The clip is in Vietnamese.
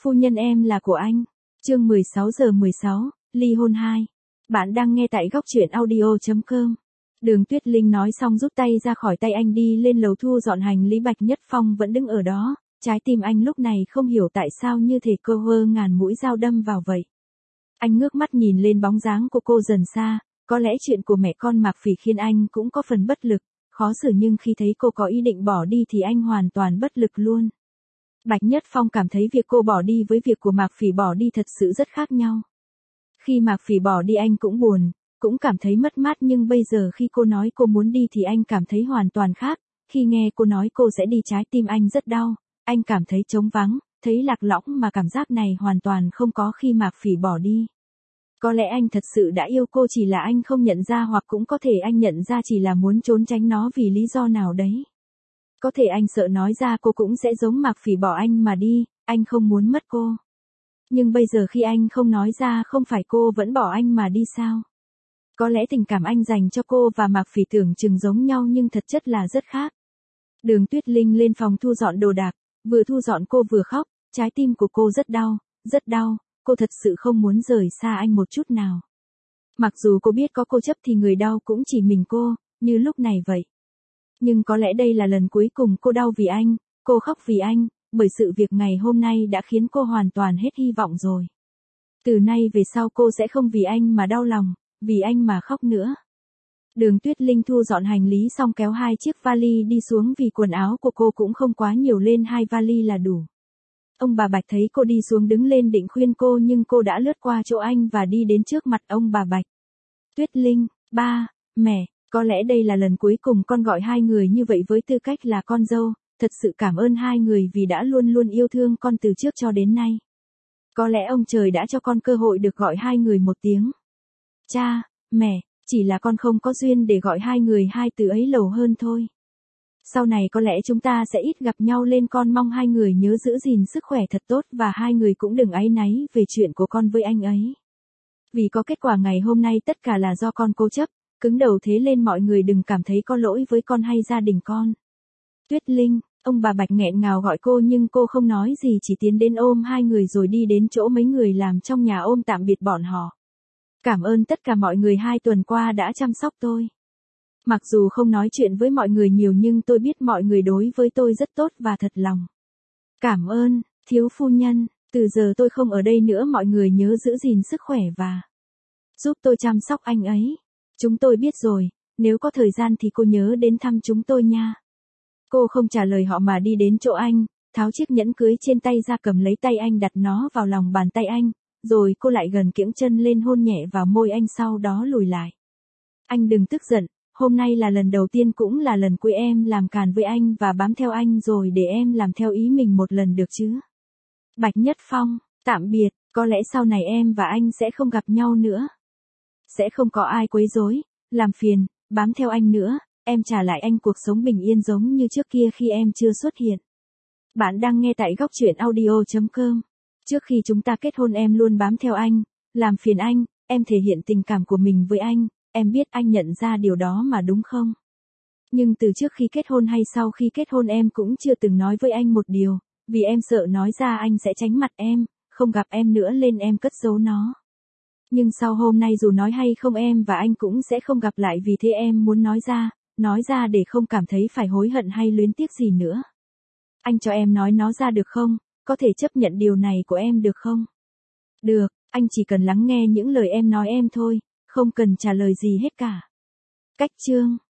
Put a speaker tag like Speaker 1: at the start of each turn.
Speaker 1: phu nhân em là của anh. Chương 16:16, ly hôn 2. Bạn đang nghe tại góc truyện audio.com. Đường Tuyết Linh nói xong rút tay ra khỏi tay anh đi lên lầu thu dọn hành lý. Bạch Nhất Phong vẫn đứng ở đó, trái tim anh lúc này không hiểu tại sao như thể cô vơ ngàn mũi dao đâm vào vậy. Anh ngước mắt nhìn lên bóng dáng của cô dần xa, có lẽ chuyện của mẹ con Mạc Phỉ khiến anh cũng có phần bất lực, khó xử, nhưng khi thấy cô có ý định bỏ đi thì anh hoàn toàn bất lực luôn. Bạch Nhất Phong cảm thấy việc cô bỏ đi với việc của Mạc Phỉ bỏ đi thật sự rất khác nhau. Khi Mạc Phỉ bỏ đi anh cũng buồn, cũng cảm thấy mất mát, nhưng bây giờ khi cô nói cô muốn đi thì anh cảm thấy hoàn toàn khác. Khi nghe cô nói cô sẽ đi, trái tim anh rất đau, anh cảm thấy trống vắng, thấy lạc lõng, mà cảm giác này hoàn toàn không có khi Mạc Phỉ bỏ đi. Có lẽ anh thật sự đã yêu cô, chỉ là anh không nhận ra, hoặc cũng có thể anh nhận ra chỉ là muốn trốn tránh nó vì lý do nào đấy. Có thể anh sợ nói ra cô cũng sẽ giống Mạc Phỉ bỏ anh mà đi, anh không muốn mất cô. Nhưng bây giờ khi anh không nói ra, không phải cô vẫn bỏ anh mà đi sao? Có lẽ tình cảm anh dành cho cô và Mạc Phỉ tưởng chừng giống nhau nhưng thật chất là rất khác. Đường Tuyết Linh lên phòng thu dọn đồ đạc, vừa thu dọn cô vừa khóc, trái tim của cô rất đau, cô thật sự không muốn rời xa anh một chút nào. Mặc dù cô biết có cô chấp thì người đau cũng chỉ mình cô, như lúc này vậy. Nhưng có lẽ đây là lần cuối cùng cô đau vì anh, cô khóc vì anh, bởi sự việc ngày hôm nay đã khiến cô hoàn toàn hết hy vọng rồi. Từ nay về sau cô sẽ không vì anh mà đau lòng, vì anh mà khóc nữa. Đường Tuyết Linh thu dọn hành lý xong kéo 2 chiếc vali đi xuống, vì quần áo của cô cũng không quá nhiều, lên 2 vali là đủ. Ông bà Bạch thấy cô đi xuống đứng lên định khuyên cô, nhưng cô đã lướt qua chỗ anh và đi đến trước mặt ông bà Bạch. Tuyết Linh, ba, mẹ, có lẽ đây là lần cuối cùng con gọi hai người như vậy với tư cách là con dâu, thật sự cảm ơn hai người vì đã luôn luôn yêu thương con từ trước cho đến nay. Có lẽ ông trời đã cho con cơ hội được gọi hai người một tiếng cha, mẹ, chỉ là con không có duyên để gọi hai người hai từ ấy lâu hơn thôi. Sau này có lẽ chúng ta sẽ ít gặp nhau lên, con mong hai người nhớ giữ gìn sức khỏe thật tốt, và hai người cũng đừng áy náy về chuyện của con với anh ấy. Vì có kết quả ngày hôm nay tất cả là do con cố chấp, cứng đầu thế lên, mọi người đừng cảm thấy có lỗi với con hay gia đình con. Tuyết Linh, ông bà Bạch nghẹn ngào gọi cô nhưng cô không nói gì, chỉ tiến đến ôm hai người rồi đi đến chỗ mấy người làm trong nhà ôm tạm biệt bọn họ. Cảm ơn tất cả mọi người 2 tuần qua đã chăm sóc tôi. Mặc dù không nói chuyện với mọi người nhiều nhưng tôi biết mọi người đối với tôi rất tốt và thật lòng. Cảm ơn, thiếu phu nhân, từ giờ tôi không ở đây nữa, mọi người nhớ giữ gìn sức khỏe và giúp tôi chăm sóc anh ấy. Chúng tôi biết rồi, nếu có thời gian thì cô nhớ đến thăm chúng tôi nha. Cô không trả lời họ mà đi đến chỗ anh, tháo chiếc nhẫn cưới trên tay ra, cầm lấy tay anh đặt nó vào lòng bàn tay anh, rồi cô lại gần kiễng chân lên hôn nhẹ vào môi anh, sau đó lùi lại. Anh đừng tức giận, hôm nay là lần đầu tiên cũng là lần cuối em làm càn với anh và bám theo anh rồi, để em làm theo ý mình một lần được chứ. Bạch Nhất Phong, tạm biệt, có lẽ sau này em và anh sẽ không gặp nhau nữa. Sẽ không có ai quấy rối, làm phiền, bám theo anh nữa, em trả lại anh cuộc sống bình yên giống như trước kia khi em chưa xuất hiện. Bạn đang nghe tại góc truyện audio.com. Trước khi chúng ta kết hôn em luôn bám theo anh, làm phiền anh, em thể hiện tình cảm của mình với anh, em biết anh nhận ra điều đó mà đúng không? Nhưng từ trước khi kết hôn hay sau khi kết hôn em cũng chưa từng nói với anh một điều, vì em sợ nói ra anh sẽ tránh mặt em, không gặp em nữa nên em cất giấu nó. Nhưng sau hôm nay dù nói hay không em và anh cũng sẽ không gặp lại, vì thế em muốn nói ra để không cảm thấy phải hối hận hay luyến tiếc gì nữa. Anh cho em nói nó ra được không? Có thể chấp nhận điều này của em được không? Được, anh chỉ cần lắng nghe những lời em nói em thôi, không cần trả lời gì hết cả. Cách chương